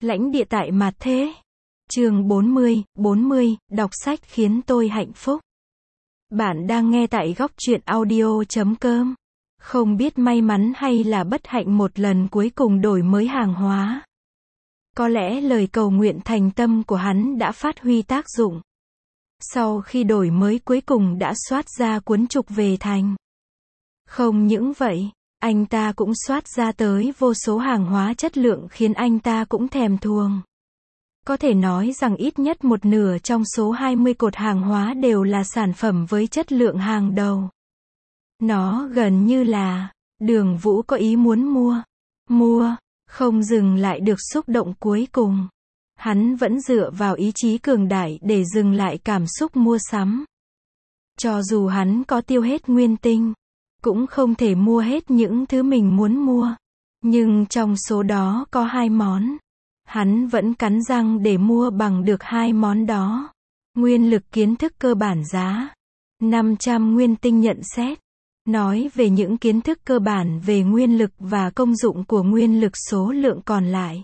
Lãnh địa tại mạt thế. Chương 40, đọc sách khiến tôi hạnh phúc. Bạn đang nghe tại góc truyện audio.com. Không biết may mắn hay là bất hạnh một lần cuối cùng đổi mới hàng hóa. Có lẽ lời cầu nguyện thành tâm của hắn đã phát huy tác dụng. Sau khi đổi mới cuối cùng đã soát ra cuốn trục về thành. Không những vậy, anh ta cũng soát ra tới vô số hàng hóa chất lượng khiến anh ta cũng thèm thuồng. Có thể nói rằng ít nhất một nửa trong số 20 cột hàng hóa đều là sản phẩm với chất lượng hàng đầu. Nó gần như là, Đường Vũ có ý muốn mua, không dừng lại được xúc động cuối cùng. Hắn vẫn dựa vào ý chí cường đại để dừng lại cảm xúc mua sắm. Cho dù hắn có tiêu hết nguyên tinh, cũng không thể mua hết những thứ mình muốn mua. Nhưng trong số đó có 2 món. Hắn vẫn cắn răng để mua bằng được 2 món đó. Nguyên lực kiến thức cơ bản giá 500 nguyên tinh nhận xét. Nói về những kiến thức cơ bản về nguyên lực và công dụng của nguyên lực số lượng còn lại.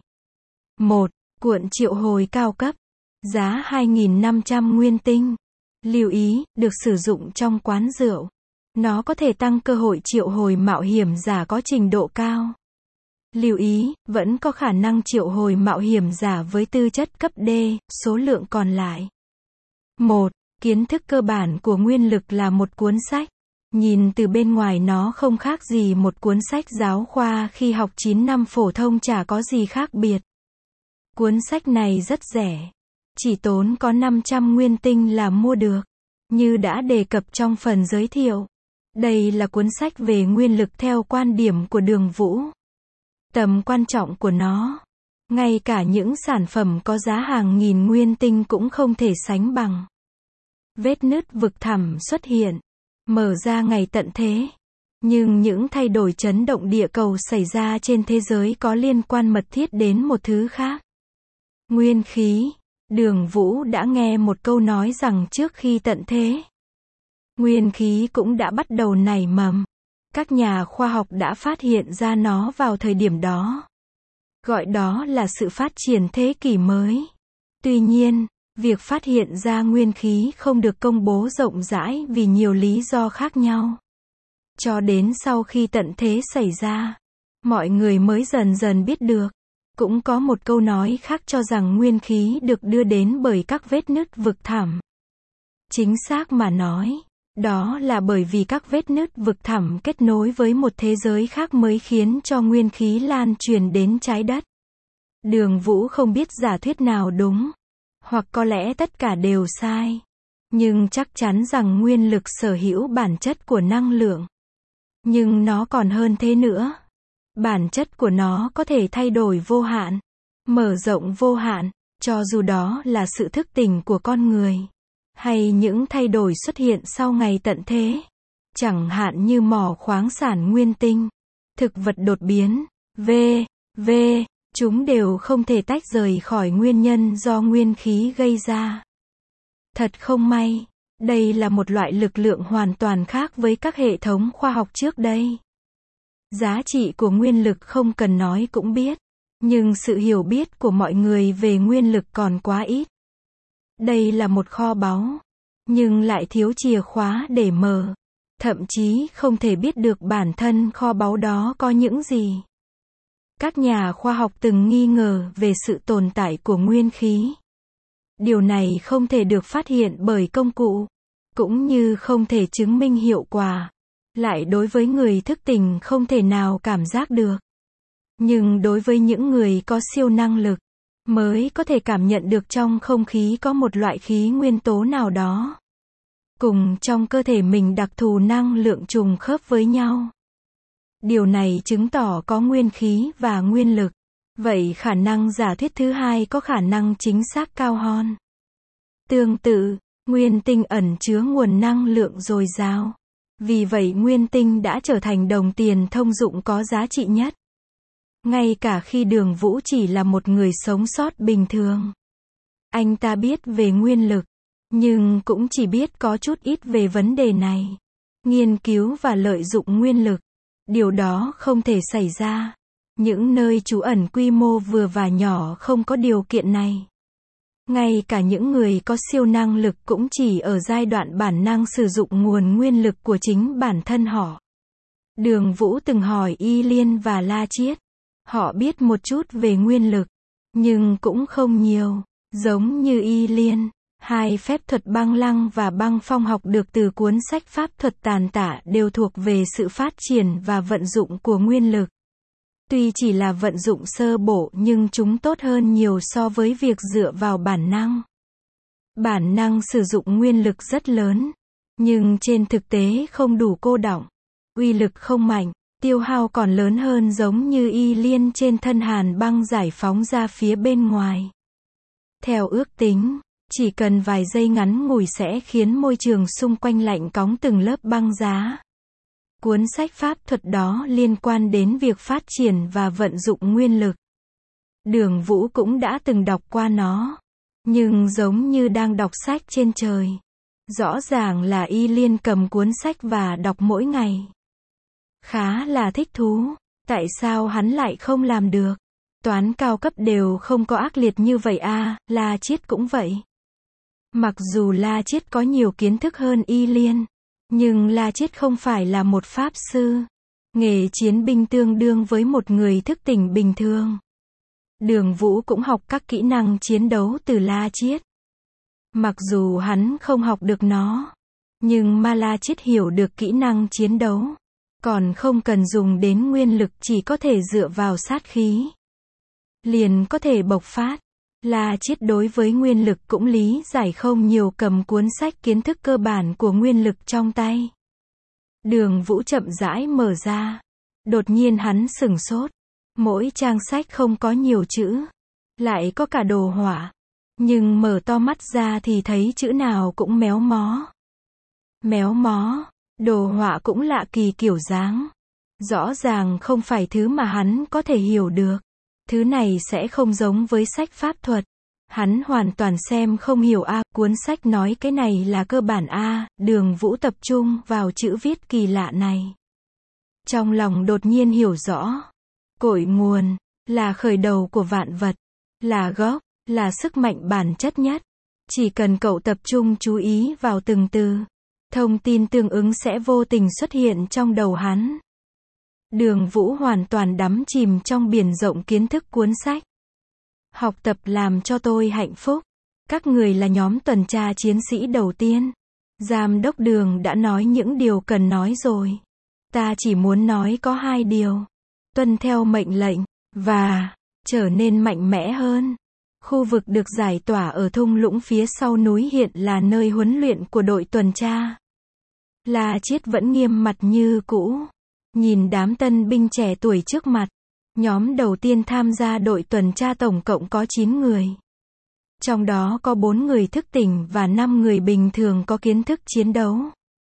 1. Cuộn triệu hồi cao cấp. Giá 2.500 nguyên tinh. Lưu ý, được sử dụng trong quán rượu. Nó có thể tăng cơ hội triệu hồi mạo hiểm giả có trình độ cao. Lưu ý, vẫn có khả năng triệu hồi mạo hiểm giả với tư chất cấp D, số lượng còn lại. 1. Kiến thức cơ bản của nguyên lực là một cuốn sách. Nhìn từ bên ngoài nó không khác gì một cuốn sách giáo khoa khi học 9 năm phổ thông, chả có gì khác biệt. Cuốn sách này rất rẻ. Chỉ tốn có 500 nguyên tinh là mua được. Như đã đề cập trong phần giới thiệu. Đây là cuốn sách về nguyên lực theo quan điểm của Đường Vũ. Tầm quan trọng của nó, ngay cả những sản phẩm có giá hàng nghìn nguyên tinh cũng không thể sánh bằng. Vết nứt vực thẳm xuất hiện, mở ra ngày tận thế. Nhưng những thay đổi chấn động địa cầu xảy ra trên thế giới có liên quan mật thiết đến một thứ khác. Nguyên khí. Đường Vũ đã nghe một câu nói rằng trước khi tận thế, nguyên khí cũng đã bắt đầu nảy mầm. Các nhà khoa học đã phát hiện ra nó vào thời điểm đó. Gọi đó là sự phát triển thế kỷ mới. Tuy nhiên, việc phát hiện ra nguyên khí không được công bố rộng rãi vì nhiều lý do khác nhau. Cho đến sau khi tận thế xảy ra, mọi người mới dần dần biết được. Cũng có một câu nói khác cho rằng nguyên khí được đưa đến bởi các vết nứt vực thẳm. Chính xác mà nói, đó là bởi vì các vết nứt vực thẳm kết nối với một thế giới khác mới khiến cho nguyên khí lan truyền đến trái đất. Đường Vũ không biết giả thuyết nào đúng, hoặc có lẽ tất cả đều sai. Nhưng chắc chắn rằng nguyên lực sở hữu bản chất của năng lượng. Nhưng nó còn hơn thế nữa. Bản chất của nó có thể thay đổi vô hạn, mở rộng vô hạn, cho dù đó là sự thức tỉnh của con người. Hay những thay đổi xuất hiện sau ngày tận thế. Chẳng hạn như mỏ khoáng sản nguyên tinh, thực vật đột biến, v.v. Chúng đều không thể tách rời khỏi nguyên nhân do nguyên khí gây ra. Thật không may, đây là một loại lực lượng hoàn toàn khác với các hệ thống khoa học trước đây. Giá trị của nguyên lực không cần nói cũng biết, nhưng sự hiểu biết của mọi người về nguyên lực còn quá ít. Đây là một kho báu, nhưng lại thiếu chìa khóa để mở. Thậm chí không thể biết được bản thân kho báu đó có những gì. Các nhà khoa học từng nghi ngờ về sự tồn tại của nguyên khí. Điều này không thể được phát hiện bởi công cụ, cũng như không thể chứng minh hiệu quả. Lại đối với người thức tỉnh không thể nào cảm giác được. Nhưng đối với những người có siêu năng lực, mới có thể cảm nhận được trong không khí có một loại khí nguyên tố nào đó. Cùng trong cơ thể mình đặc thù năng lượng trùng khớp với nhau. Điều này chứng tỏ có nguyên khí và nguyên lực. Vậy khả năng giả thuyết thứ hai có khả năng chính xác cao hơn. Tương tự, nguyên tinh ẩn chứa nguồn năng lượng dồi dào. Vì vậy nguyên tinh đã trở thành đồng tiền thông dụng có giá trị nhất. Ngay cả khi Đường Vũ chỉ là một người sống sót bình thường. Anh ta biết về nguyên lực, nhưng cũng chỉ biết có chút ít về vấn đề này. Nghiên cứu và lợi dụng nguyên lực. Điều đó không thể xảy ra. Những nơi trú ẩn quy mô vừa và nhỏ không có điều kiện này. Ngay cả những người có siêu năng lực cũng chỉ ở giai đoạn bản năng sử dụng nguồn nguyên lực của chính bản thân họ. Đường Vũ từng hỏi Y Liên và La Chiết. Họ biết một chút về nguyên lực, nhưng cũng không nhiều. Giống như Y Liên, hai phép thuật băng lăng và băng phong học được từ cuốn sách pháp thuật tàn tạ đều thuộc về sự phát triển và vận dụng của nguyên lực. Tuy chỉ là vận dụng sơ bộ nhưng chúng tốt hơn nhiều so với việc dựa vào bản năng. Bản năng sử dụng nguyên lực rất lớn, nhưng trên thực tế không đủ cô đọng. Uy lực không mạnh, tiêu hao còn lớn hơn, giống như Y Liên trên thân hàn băng giải phóng ra phía bên ngoài. Theo ước tính, chỉ cần vài giây ngắn ngủi sẽ khiến môi trường xung quanh lạnh cóng từng lớp băng giá. Cuốn sách pháp thuật đó liên quan đến việc phát triển và vận dụng nguyên lực. Đường Vũ cũng đã từng đọc qua nó, nhưng giống như đang đọc sách trên trời. Rõ ràng là Y Liên cầm cuốn sách và đọc mỗi ngày. Khá là thích thú. Tại sao hắn lại không làm được? Toán cao cấp đều không có ác liệt như vậy à, La Chiết cũng vậy. Mặc dù La Chiết có nhiều kiến thức hơn Y Liên, nhưng La Chiết không phải là một pháp sư. Nghề chiến binh tương đương với một người thức tỉnh bình thường. Đường Vũ cũng học các kỹ năng chiến đấu từ La Chiết. Mặc dù hắn không học được nó, nhưng mà La Chiết hiểu được kỹ năng chiến đấu. Còn không cần dùng đến nguyên lực, chỉ có thể dựa vào sát khí liền có thể bộc phát. La Chiết đối với nguyên lực cũng lý giải không nhiều, cầm cuốn sách kiến thức cơ bản của nguyên lực trong tay. Đường Vũ chậm rãi mở ra. Đột nhiên hắn sửng sốt. Mỗi trang sách không có nhiều chữ, lại có cả đồ họa. Nhưng mở to mắt ra thì thấy chữ nào cũng méo mó. Méo mó, đồ họa cũng lạ kỳ kiểu dáng. Rõ ràng không phải thứ mà hắn có thể hiểu được. Thứ này sẽ không giống với sách pháp thuật. Hắn hoàn toàn xem không hiểu a. Cuốn sách nói cái này là cơ bản a. Đường Vũ tập trung vào chữ viết kỳ lạ này. Trong lòng đột nhiên hiểu rõ. Cội nguồn, là khởi đầu của vạn vật. Là gốc, là sức mạnh bản chất nhất. Chỉ cần cậu tập trung chú ý vào từng từ, thông tin tương ứng sẽ vô tình xuất hiện trong đầu hắn. Đường Vũ hoàn toàn đắm chìm trong biển rộng kiến thức cuốn sách. Học tập làm cho tôi hạnh phúc. Các người là nhóm tuần tra chiến sĩ đầu tiên. Giám đốc Đường đã nói những điều cần nói rồi. Ta chỉ muốn nói có 2 điều. Tuân theo mệnh lệnh, và trở nên mạnh mẽ hơn. Khu vực được giải tỏa ở thung lũng phía sau núi hiện là nơi huấn luyện của đội tuần tra. La Chiết vẫn nghiêm mặt như cũ. Nhìn đám tân binh trẻ tuổi trước mặt. Nhóm đầu tiên tham gia đội tuần tra tổng cộng có 9 người. Trong đó có 4 người thức tỉnh và 5 người bình thường có kiến thức chiến đấu.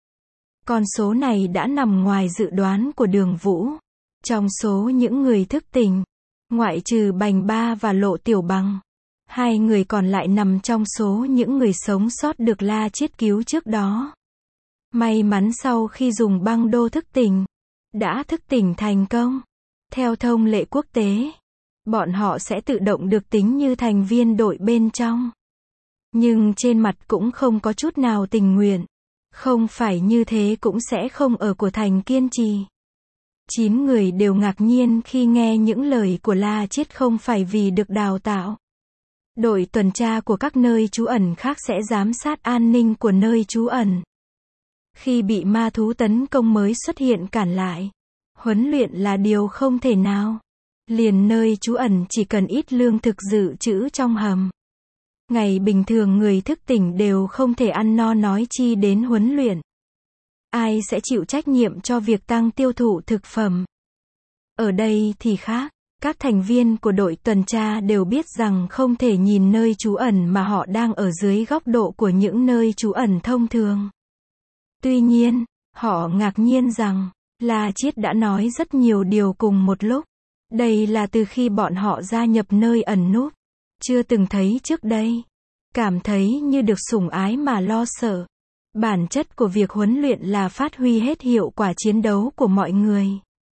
Con số này đã nằm ngoài dự đoán của Đường Vũ. Trong số những người thức tỉnh, ngoại trừ Bành Ba và Lộ Tiểu Bằng, 2 người còn lại nằm trong số những người sống sót được La Chiết cứu trước đó. May mắn sau khi dùng băng đô thức tỉnh, đã thức tỉnh thành công. Theo thông lệ quốc tế, bọn họ sẽ tự động được tính như thành viên đội bên trong. Nhưng trên mặt cũng không có chút nào tình nguyện. Không phải như thế cũng sẽ không ở của thành kiên trì. 9 người đều ngạc nhiên khi nghe những lời của La Chiết, không phải vì được đào tạo. Đội tuần tra của các nơi trú ẩn khác sẽ giám sát an ninh của nơi trú ẩn. Khi bị ma thú tấn công mới xuất hiện cản lại. Huấn luyện là điều không thể nào. Liền nơi trú ẩn chỉ cần ít lương thực dự trữ trong hầm. Ngày bình thường người thức tỉnh đều không thể ăn no, nói chi đến huấn luyện. Ai sẽ chịu trách nhiệm cho việc tăng tiêu thụ thực phẩm? Ở đây thì khác. Các thành viên của đội tuần tra đều biết rằng không thể nhìn nơi trú ẩn mà họ đang ở dưới góc độ của những nơi trú ẩn thông thường. Tuy nhiên, họ ngạc nhiên rằng La Chiết đã nói rất nhiều điều cùng một lúc. Đây là từ khi bọn họ gia nhập nơi ẩn núp. Chưa từng thấy trước đây. Cảm thấy như được sủng ái mà lo sợ. Bản chất của việc huấn luyện là phát huy hết hiệu quả chiến đấu của mọi người.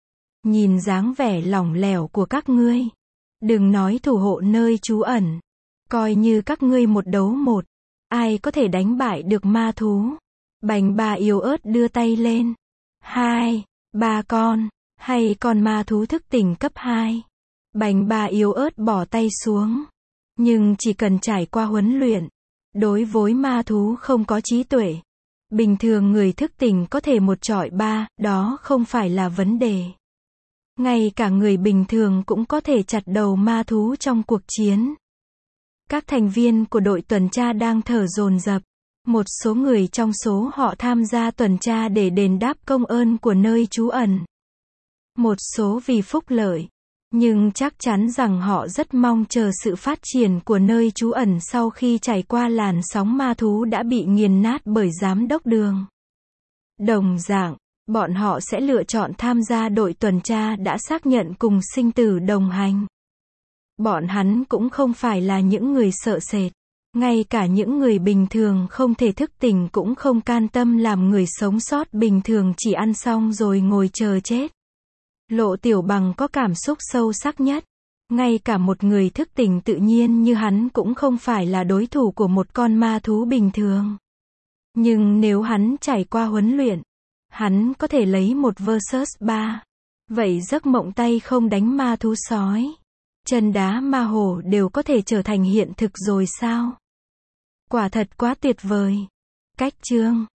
Nhìn dáng vẻ lỏng lẻo của các ngươi. Đừng nói thủ hộ nơi trú ẩn. Coi như các ngươi một đấu một. Ai có thể đánh bại được ma thú? Bành bà yếu ớt đưa tay lên. 2, 3 con. Hay con ma thú thức tỉnh cấp 2. Bành bà yếu ớt bỏ tay xuống. Nhưng chỉ cần trải qua huấn luyện. Đối với ma thú không có trí tuệ. Bình thường người thức tỉnh có thể một chọi ba, đó không phải là vấn đề. Ngay cả người bình thường cũng có thể chặt đầu ma thú trong cuộc chiến. Các thành viên của đội tuần tra đang thở dồn dập. Một số người trong số họ tham gia tuần tra để đền đáp công ơn của nơi trú ẩn. Một số vì phúc lợi. Nhưng chắc chắn rằng họ rất mong chờ sự phát triển của nơi trú ẩn sau khi trải qua làn sóng ma thú đã bị nghiền nát bởi giám đốc Đường. Đồng dạng, bọn họ sẽ lựa chọn tham gia đội tuần tra đã xác nhận cùng sinh tử đồng hành. Bọn hắn cũng không phải là những người sợ sệt. Ngay cả những người bình thường không thể thức tỉnh cũng không can tâm làm người sống sót bình thường chỉ ăn xong rồi ngồi chờ chết. Lộ Tiểu Bằng có cảm xúc sâu sắc nhất. Ngay cả một người thức tỉnh tự nhiên như hắn cũng không phải là đối thủ của một con ma thú bình thường. Nhưng nếu hắn trải qua huấn luyện, hắn có thể lấy 1 vs 3. Vậy giấc mộng tay không đánh ma thú sói, chân đá ma hổ đều có thể trở thành hiện thực rồi sao? Quả thật quá tuyệt vời. Cách chương